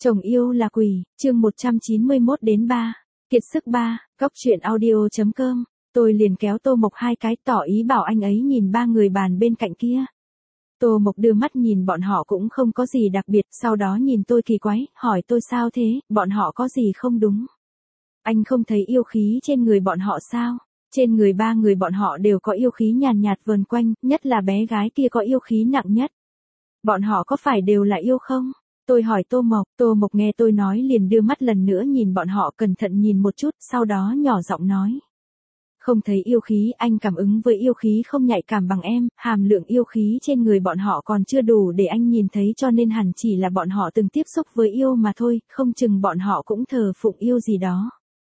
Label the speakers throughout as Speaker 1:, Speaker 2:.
Speaker 1: Chồng yêu là quỷ, chương 191-3, kiệt sức 3, góc truyện audio.com, tôi liền kéo Tô Mộc hai cái tỏ ý bảo anh ấy nhìn ba người bàn bên cạnh kia. Tô Mộc đưa mắt nhìn bọn họ cũng không có gì đặc biệt, sau đó nhìn tôi kỳ quái, hỏi tôi sao thế, bọn họ có gì không đúng. Anh không thấy yêu khí trên người bọn họ sao? Trên người ba người bọn họ đều có yêu khí nhàn nhạt vờn quanh, nhất là bé gái kia có yêu khí nặng nhất. Bọn họ có phải đều là yêu không? Tôi hỏi Tô Mộc nghe tôi nói liền đưa mắt lần nữa nhìn bọn họ cẩn thận nhìn một chút, sau đó nhỏ giọng nói. Không thấy yêu khí, anh cảm ứng với yêu khí không nhạy cảm bằng em, hàm lượng yêu khí trên người bọn họ còn chưa đủ để anh nhìn thấy cho nên hẳn chỉ là bọn họ từng tiếp xúc với yêu mà thôi, không chừng bọn họ cũng thờ phụng yêu gì đó.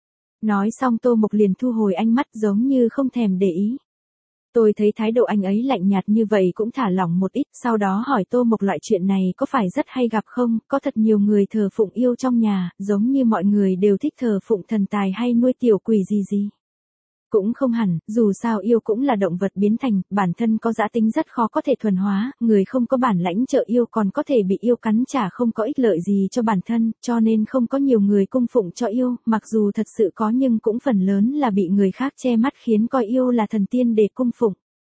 Speaker 1: Nói xong Tô Mộc liền thu hồi ánh mắt giống như không thèm để ý. Tôi thấy thái độ anh ấy lạnh nhạt như vậy cũng thả lỏng một ít, sau đó hỏi Tô Mộc loại chuyện này có phải rất hay gặp không, có thật nhiều người thờ phụng yêu trong nhà, giống như mọi người đều thích thờ phụng thần tài hay nuôi tiểu quỷ gì. Cũng không hẳn, dù sao yêu cũng là động vật biến thành, bản thân có dã tính rất khó có thể thuần hóa, người không có bản lãnh trợ yêu còn có thể bị yêu cắn trả không có ích lợi gì cho bản thân, cho nên không có nhiều người cung phụng cho yêu, mặc dù thật sự có nhưng cũng phần lớn là bị người khác che mắt khiến coi yêu là thần tiên để cung phụng.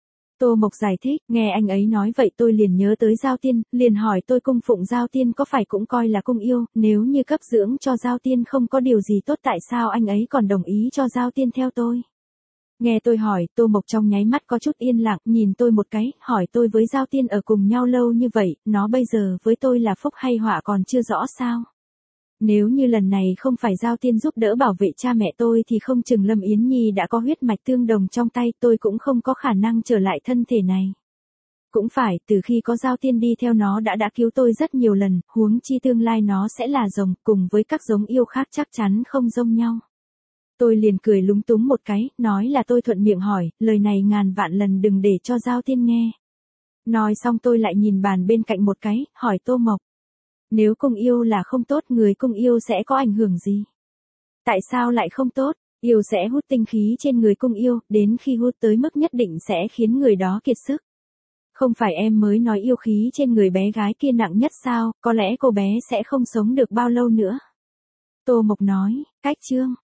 Speaker 1: Tô Mộc giải thích, nghe anh ấy nói vậy tôi liền nhớ tới Giao Tiên, liền hỏi tôi cung phụng Giao Tiên có phải cũng coi là cung yêu, nếu như cấp dưỡng cho Giao Tiên không có điều gì tốt tại sao anh ấy còn đồng ý cho Giao Tiên theo tôi. Nghe tôi hỏi, Tô Mộc trong nháy mắt có chút yên lặng, nhìn tôi một cái, hỏi tôi với Giao Tiên ở cùng nhau lâu như vậy, nó bây giờ với tôi là phúc hay họa còn chưa rõ sao. Nếu như lần này không phải Giao Tiên giúp đỡ bảo vệ cha mẹ tôi thì không chừng Lâm Yến Nhi đã có huyết mạch tương đồng trong tay, tôi cũng không có khả năng trở lại thân thể này. Cũng phải, từ khi có Giao Tiên đi theo nó đã cứu tôi rất nhiều lần, huống chi tương lai nó sẽ là rồng, cùng với các giống yêu khác chắc chắn không giống nhau. Tôi liền cười lúng túng một cái, nói là tôi thuận miệng hỏi, lời này ngàn vạn lần đừng để cho Giao Tiên nghe. Nói xong tôi lại nhìn bàn bên cạnh một cái, hỏi Tô Mộc. Nếu cung yêu là không tốt, người cung yêu sẽ có ảnh hưởng gì? Tại sao lại không tốt? Yêu sẽ hút tinh khí trên người cung yêu, đến khi hút tới mức nhất định sẽ khiến người đó kiệt sức. Không phải em mới nói yêu khí trên người bé gái kia nặng nhất sao, có lẽ cô bé sẽ không sống được bao lâu nữa. Tô Mộc nói, cách chương.